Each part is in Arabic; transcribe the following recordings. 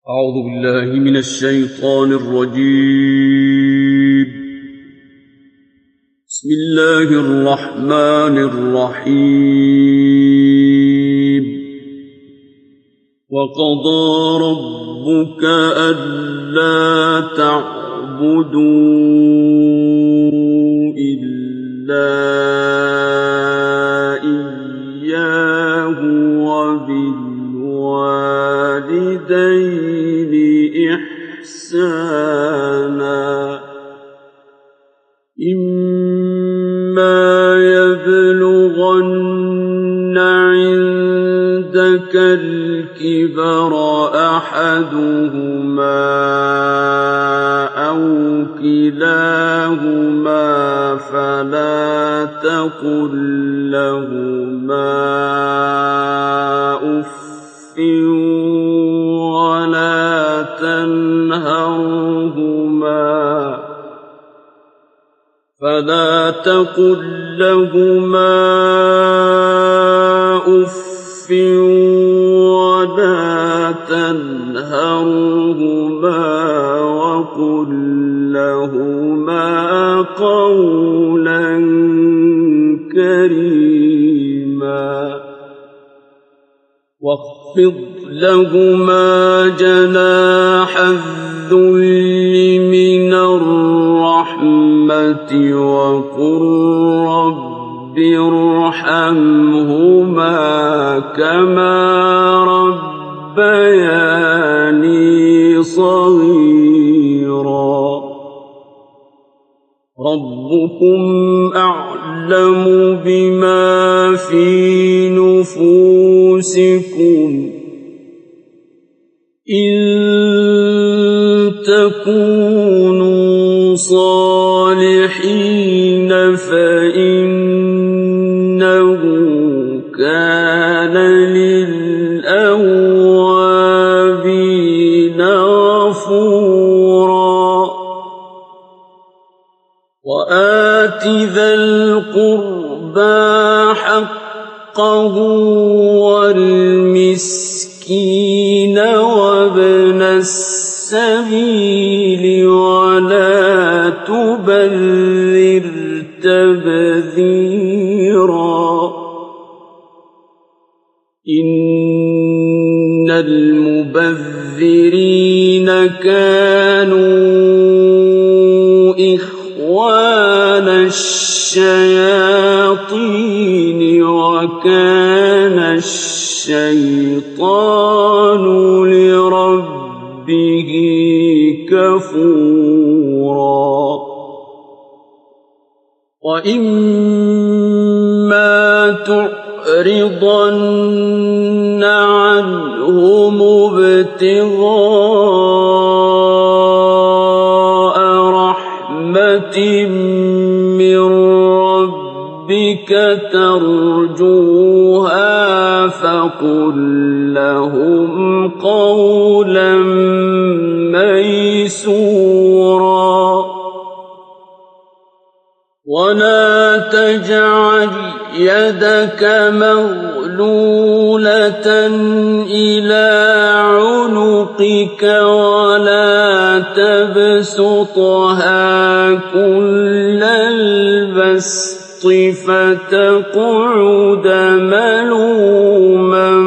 أعوذ بالله من الشيطان الرجيم. بسم الله الرحمن الرحيم. وقضى ربك ألا تعبدوا إلا إياه وبالوالدين إحسانا إما يبلغن عندك الكبر أحدهما أو كلاهما فلا تقل لهما أف ولا تنهرهما وقل لهما قولا كريما واخفض لهما جناح الذل من الرحمة وقل رب ارحمهما كما ربياني صغيرا ربكم أعلم بما في نفوسكم إن تكونوا صالحين فإنه كان للأوابين غفورا وآت ذا القربى حقه والمسكين وابن السبيل ولا تبذر تبذيرا إن المبذرين كانوا إخوان الشياطين وكان الشيطان لربه كفورا وإما تعرضن عنهم ابتغاء رحمة من ربك ترجوها فقل لهم قولا ميسورا ولا تجعل يدك مغلولة إلى عنقك ولا تبسطها كل البسط فتقعد ملوما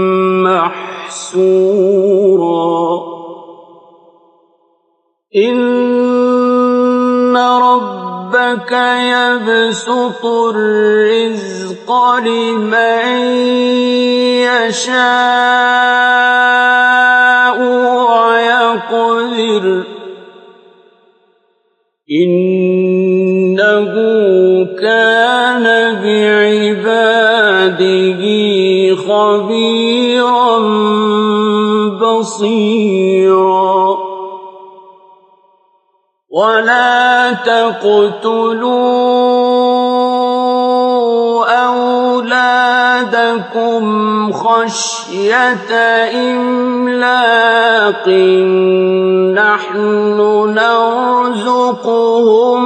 محسورا إن ربك يبسط الرزق لمن يشاء ويقدر إنه كان بعباده خبيرا بصيرا ولا تقتلوا أولادكم خشية إملاق نحن نرزقهم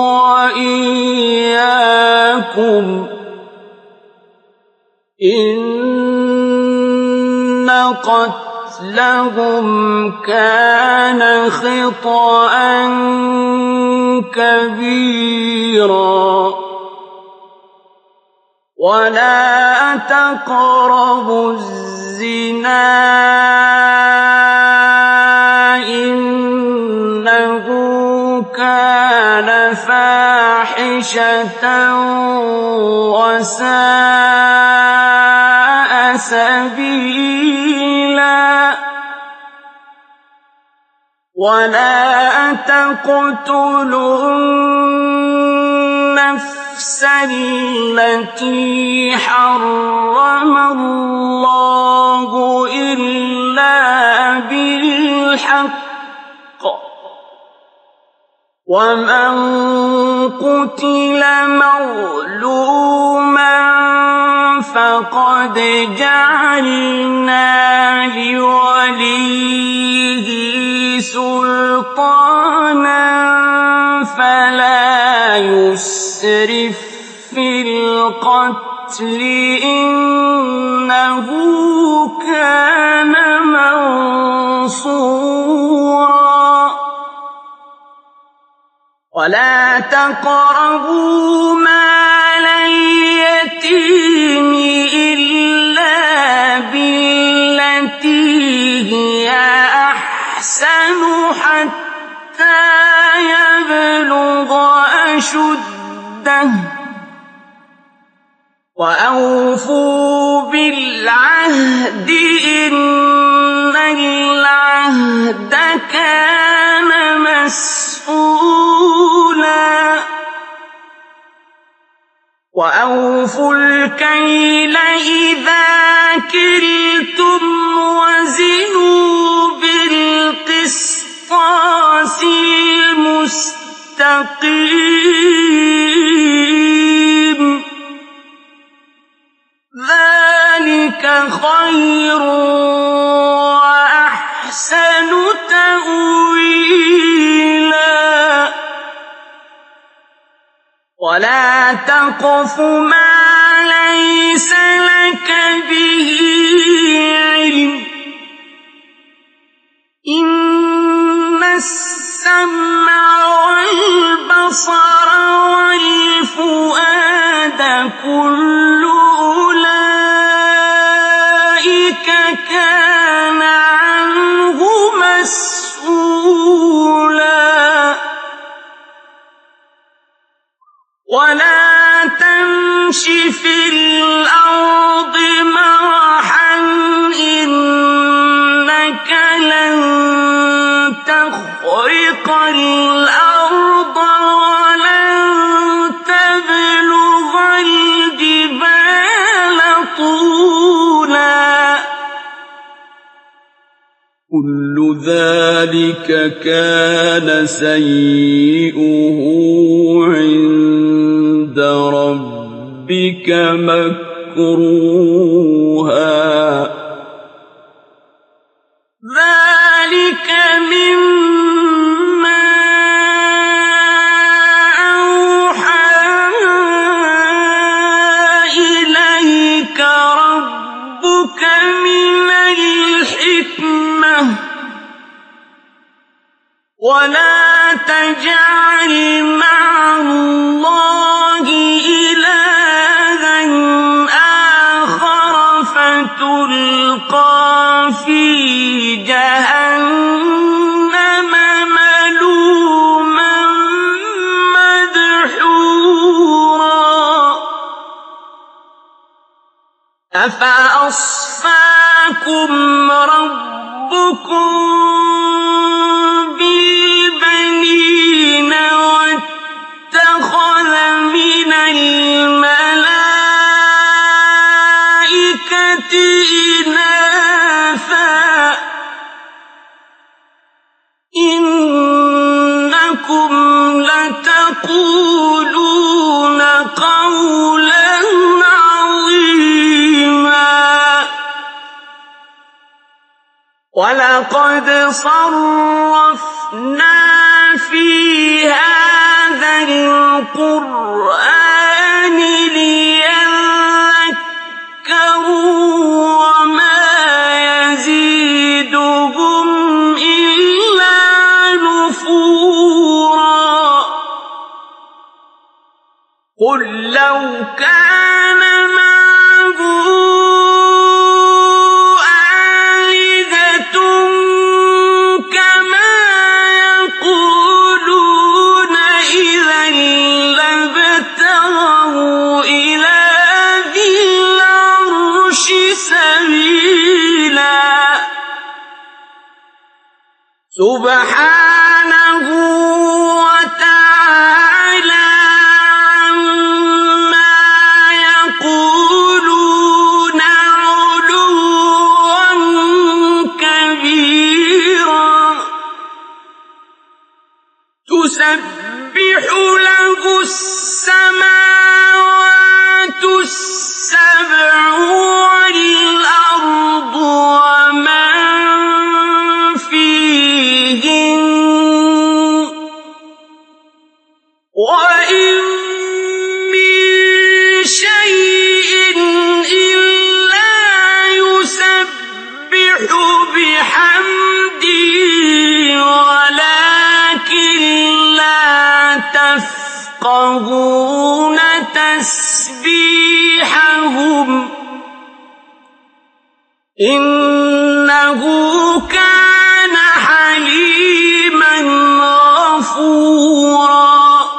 وإياكم إن قتلهم قتلهم كان خطأ كبيرا ولا تقربوا الزنا إنه كان فاحشة وساء سبيلا ولا تقتلوا النفس التي حرم الله إلا بالحق ومن قتل مظلوما فقد جعلنا لوليه سلطانا فلا يسرف في القتل إنه كان منصورا ولا تقربوا مال اليتيم إلا بالتي هي أحسن حتى يبلغ أشده وأوفوا بالعهد إن العهد كان مسؤولا وأوفوا الكيل إذا كلتم وزنوا بالقسطاس المستقيم ذلك خير وأحسن تأويلا ولا تقف ما ليس لك به علم إن السمع والبصر والفؤاد كل أولئك كان عنه مسؤولا ولا تمش في الأرض مرحا إنك لن تخرق الأرض ولن تبلغ الجبال طولا كل ذلك كان سيئه عند ربك مكروها ذلك مما أوحى إليك ربك من الحكمة ولا تجعل مع الله إلها آخر فتلقى في جهنم ملوما مدحورا أفأصفاكم ربكم بالبنين واتخذ من الملائكة إناثا إنكم لتقولون قولا عظيما ولقد صرفنا في هذا القرآن ليذكروا وما يزيدهم قل لو كان معه آلهة كما يقولون إذا لابتغوا إلى ذي العرش سبيلا سبحانه وتعالى عما يقولون علوا كبيرا تسبح له السماوات السبع والأرض ومن فيهن وإن من شيء إلا يسبح بحمده ولكن لا تفقهون تسبيحهم إنه كان حليما غفورا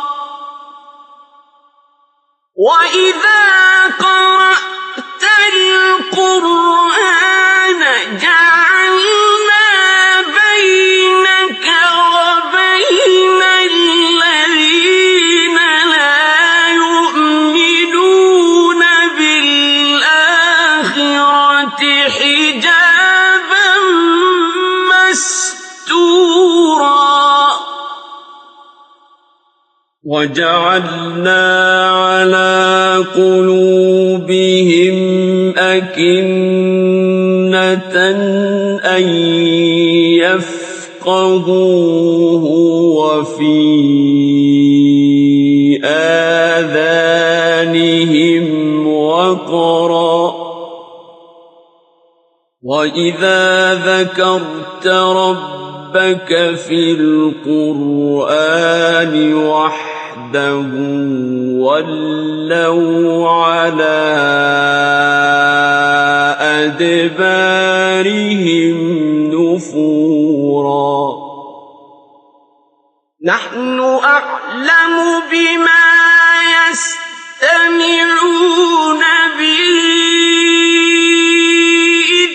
وإذا قرأت القرآن جعلنا بينك وبين الذين لا يؤمنون بالآخرة حجابا مستورا وجعلنا على قلوبهم أكنة أن يفقهوه وفي آذانهم وقرا وإذا ذكرت ربك في القرآن وحده ولوا على أدبارهم نفورا نحن أعلم بما يستمعون به إذ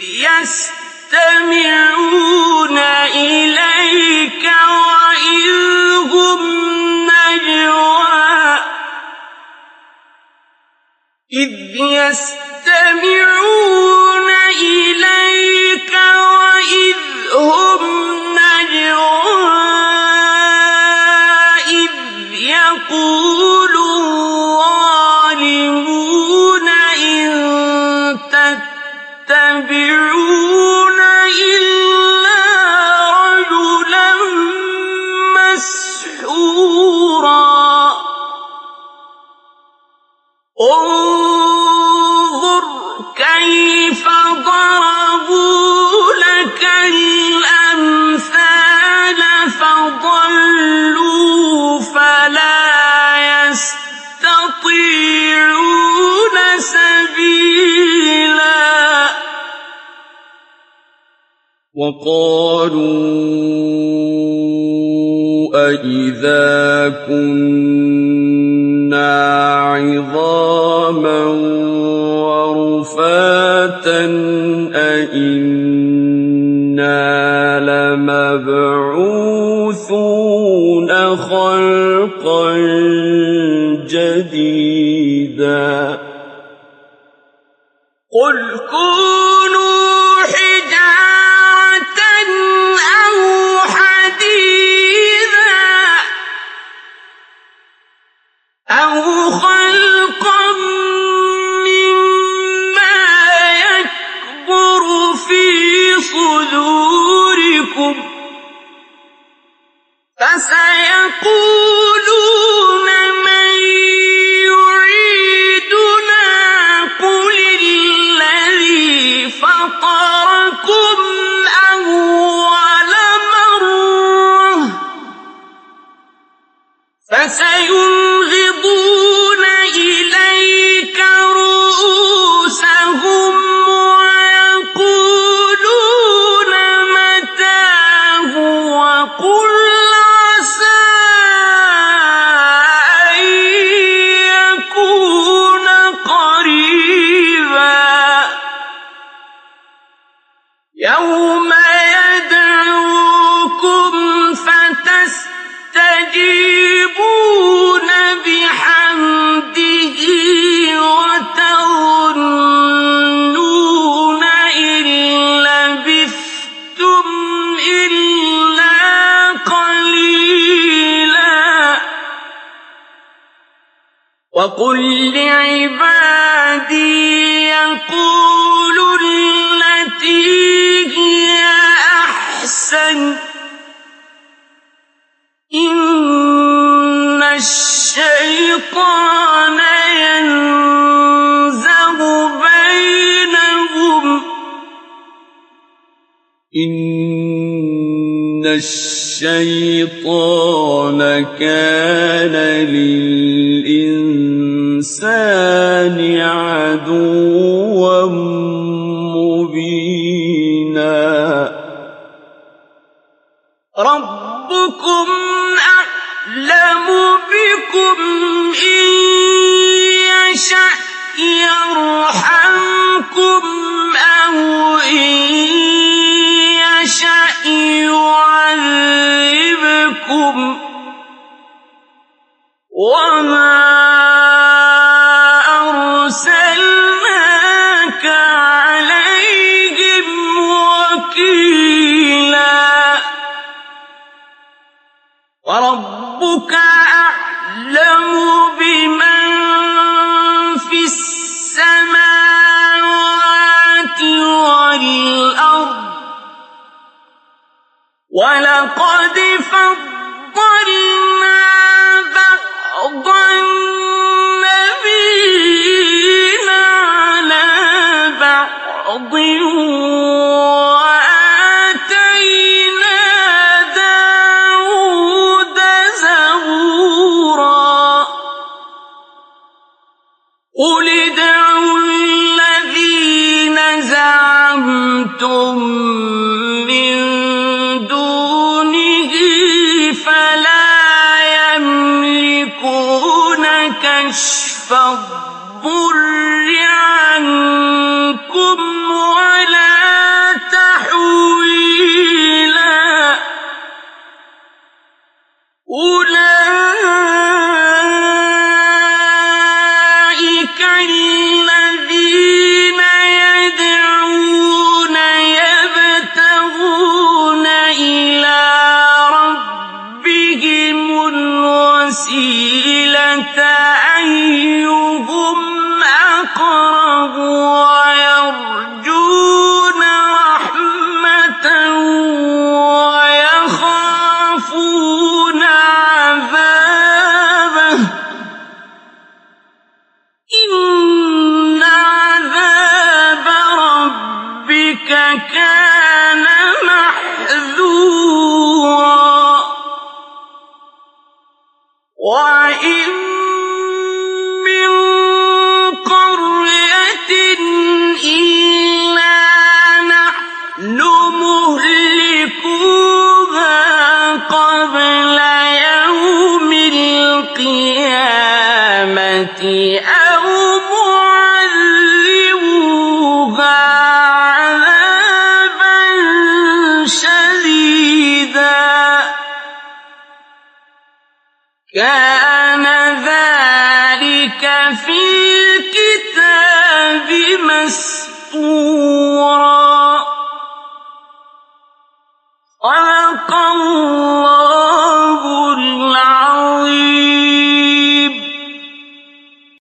يستمعون إليك إذ يستمعون إليك وإذ هم نجوى إذ يقول الظالمون إن تتبعون إلا رجلا مسحورا انظر كيف ضربوا لك الأمثال فضلوا فلا يستطيعون سبيلا وقالوا أإذا كنا عظاما ورفاتا أإنا لمبعوثون خلقا جديدا قل كونوا حجارة أو حديدا أو خلقا مما يكبر في صدوركم فسيقولون من يعيدنا قل الذي وقل لعبادي يقولوا التي هي أحسن إن الشيطان ينزغ بينهم إن الشيطان كان للإنسان عدوا مبينا ربكم أعلم بكم إن يشأ يرحمكم أو إن يشأ يعذبكم وما أرسلناك عليهم وكيلا وربك أعلم بمن في السماوات والأرض ولقد فضلنا بعض النبيين على بعض وآتينا داود زبورا قل ادعوا الذين زعمتم من دونه فلا يملكون كشف الضر عنكم ولا تحويلا أولئك الذين يدعون يبتغون إلى ربهم الوسيلة أيهم أقرب ويرجون رحمته ويخافون عذابه إن عذاب ربك كان محذورا وإن من قرية إلا نحن مهلكوها قبل يوم القيامة أو معذبوها عذابا شديدا كان ذلك في الكتاب مسطورا